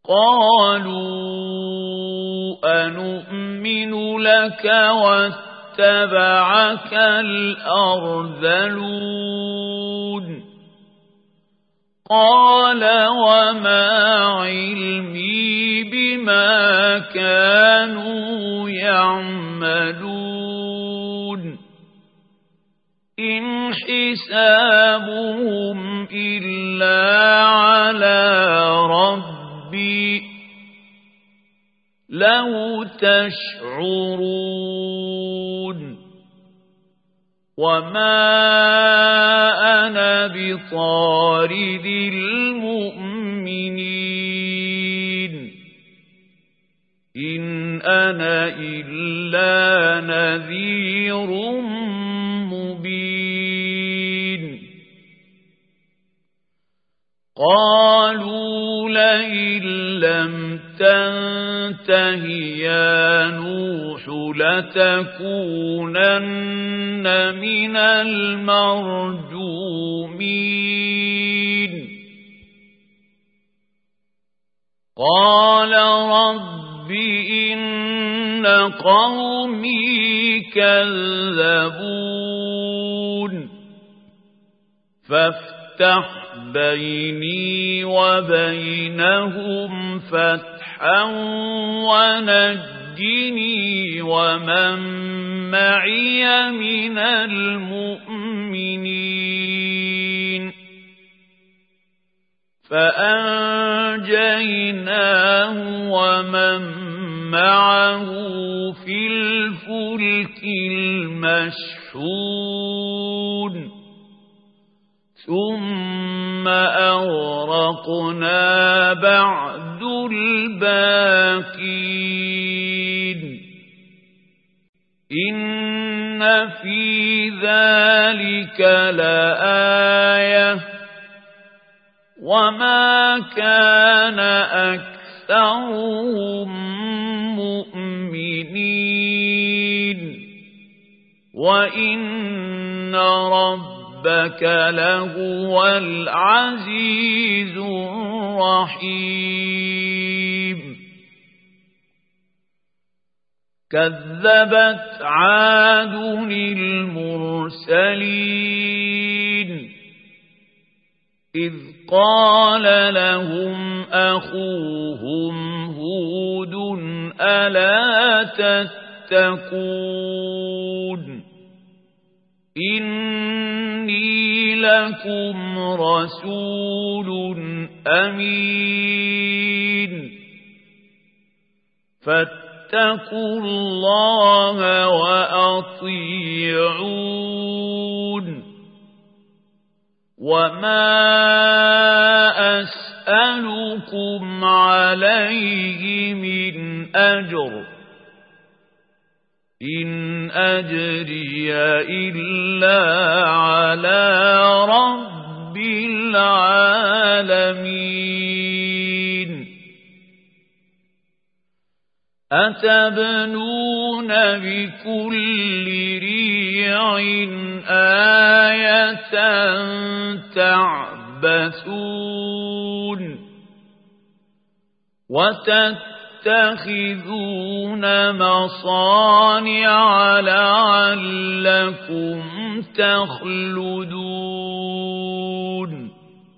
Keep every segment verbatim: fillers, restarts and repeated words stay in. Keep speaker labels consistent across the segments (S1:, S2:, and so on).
S1: قالوا أنؤمن لك واتبعك الأرذلون قال وما علمي بما كانوا يعملون إن حسابهم إلا على ربي لو تشعرون وما أنا بطارد المؤمنين إن أنا إلا نذير مبين قالوا لئن لم تنته يا نوح لتكونن من المرجومين قال رب إن قومي كذبون فافتح بيني وبينهم فتحا ونجني ومن معي من المؤمنين فأنجيناه ومن معه في الفلك المشحون ثم أغرقنا بعد الباقين إن في ذلك لآية وما كان أكثرهم مؤمنين وإن ربهم ربك لهو العزيز الرحيم كذبت عاد المرسلين إذ قال لهم أخوهم هود ألا تتقون إني لكم رسول أمين فاتقوا الله وأطيعون وما أسألكم عليه من أجر إن أجري إلا على رب العالمين أتبنون بكل ريع آية تعبثون وتتخذون مصانع لعلكم تخلدون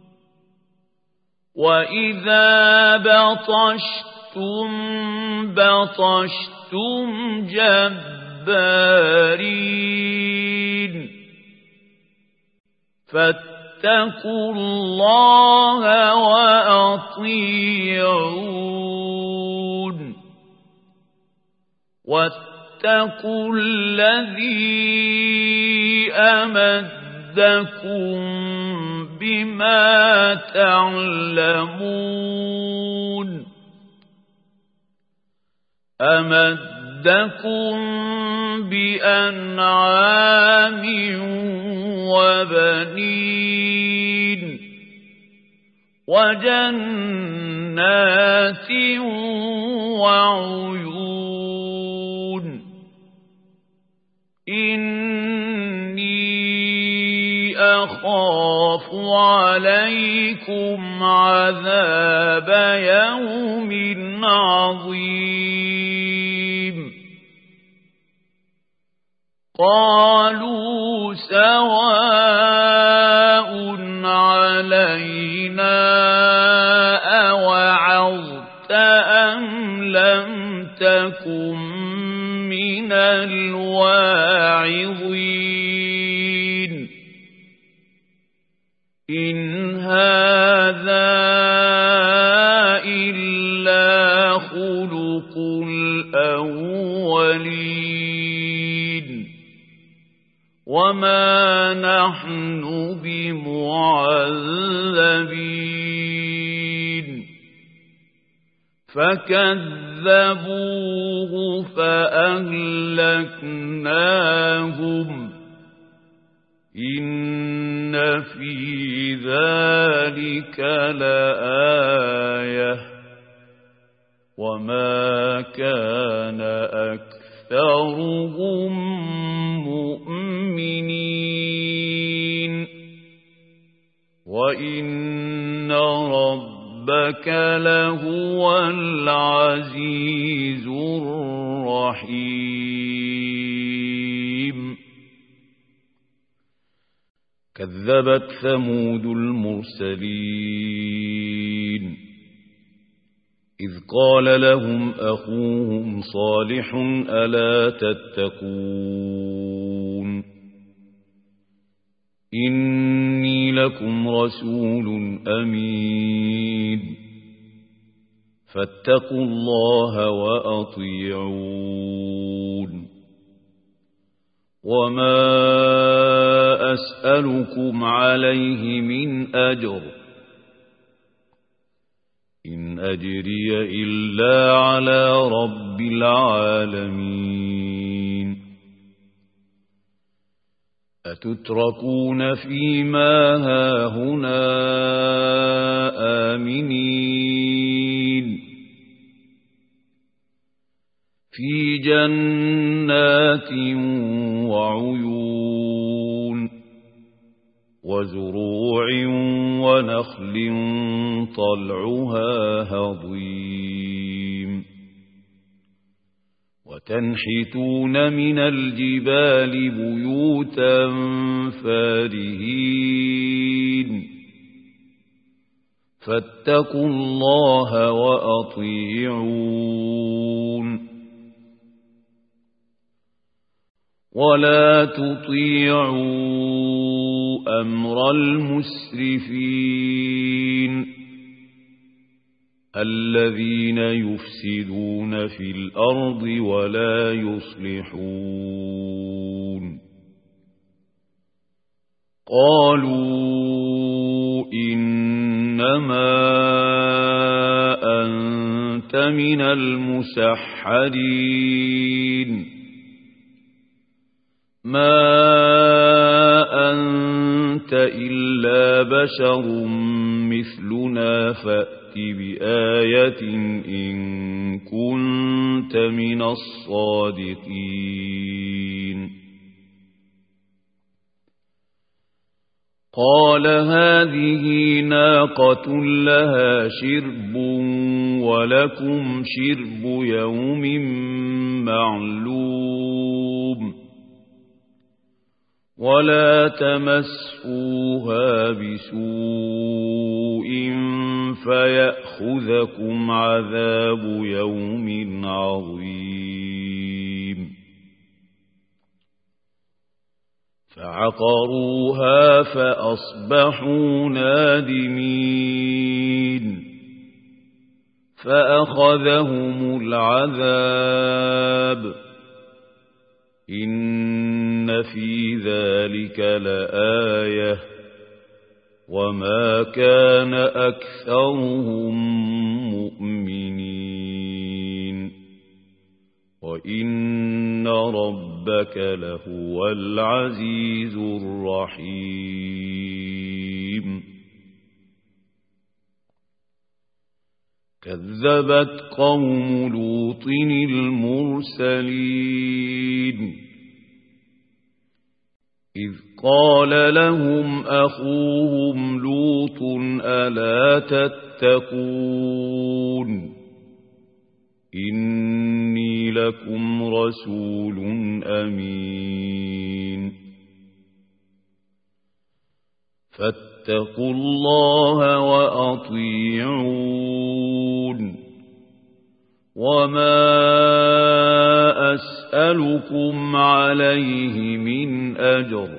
S1: وإذا بطشتم بطشتم جبارين فاتقوا الله وأطيعون واتقوا الذي أمدكم بما تعلمون أمدكم بأنعام وبنين وجنات وعيون إني أخاف أخاف عليكم عذاب يوم عظيم قالوا سواء علينا أوعظت أم لم تكن من الواعظين إن هذا إلا خلق الأولين وما نحن بمعذبين فكذبوه فأهلكناهم إن في ذلك لآية وما كان أكثرهم مؤمنين وإن ربك لهو العزيز الرحيم كذبت ثمود المرسلين إذ قال لهم أخوهم صالح ألا تتقون إني لكم رسول أمين فاتقوا الله وأطيعون وما أسألكم عليه من أجر إن أجري إلا على رب العالمين أتتركون فيما هاهنا آمنين في جنات وعيون وزروع ونخل طلعها هضيم وتنحتون من الجبال بيوتا فارهين فاتقوا الله وأطيعون ولا تطيعوا أمر المسرفين الذين يفسدون في الأرض ولا يصلحون قالوا إنما أنت من المسحرين ما أنت إلا بشر مثلنا فأت بآية إن كنت من الصادقين قال هذه ناقة لها شرب ولكم شرب يوم معلوم ولا تمسوها بسوء فيأخذكم عذاب يوم عظيم فعقروها فأصبحوا نادمين فأخذهم العذاب إن في ذلك لآية وما كان أكثرهم مؤمنين وإن ربك لهو العزيز الرحيم كذبت قوم لوط المرسلين إذ قال لهم أخوهم لوط ألا تتقون إني لكم رسول أمين فاتقوا الله وأطيعون وما أسألكم عليه من أجر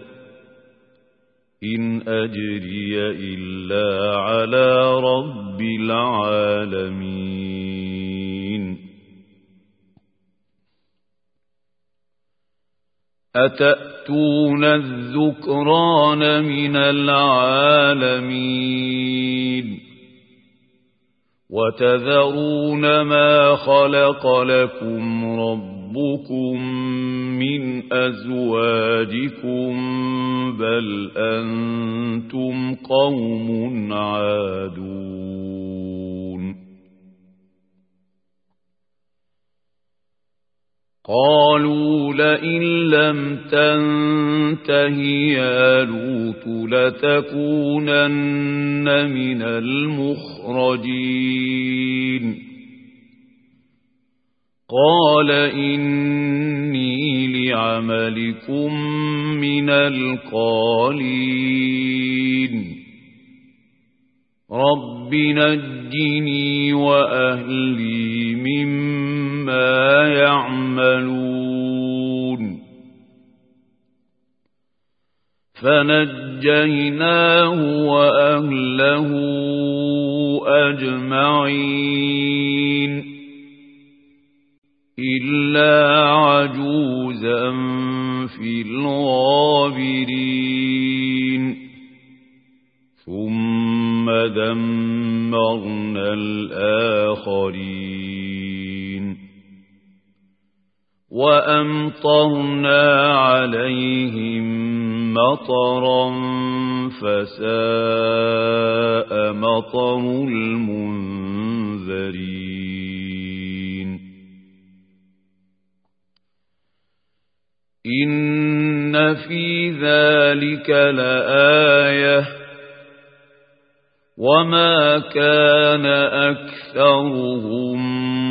S1: إن أجري إلا على رب العالمين أتأتون الذكران من العالمين وتذرون ما خلق لكم ربكم من أزواجكم بل أنتم قوم عادون قالوا لئن لم تنته يا لوط لتكونن من المخرجين قال إني لعملكم من القالين رب نجني وأهلي مما يعملون فنجيناه وأهله أجمعين إلا عجوزا في الغابرين ثم دمرنا الآخرين وأمطرنا عليهم مطرا فساء مطر المنذرين إن في ذلك لآية وما كان أكثرهم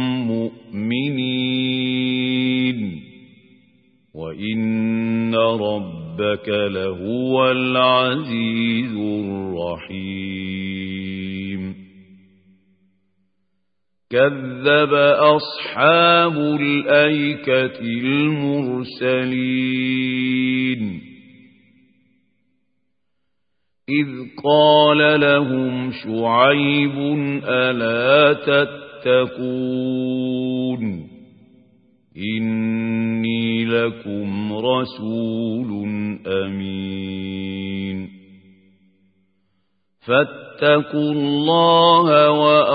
S1: مؤمنين وإن ربك لهو العزيز الرحيم كذب أصحاب الأيكة المرسلين إذ قال لهم شعيب ألا تتقون إني لكم رسول أمين فاتقوا الله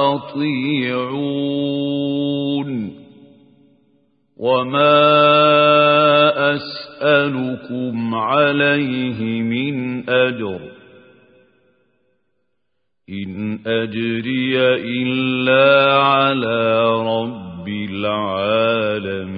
S1: وأطيعون وما أسألكم عليه من أجر إن أجري إلا على رب العالمين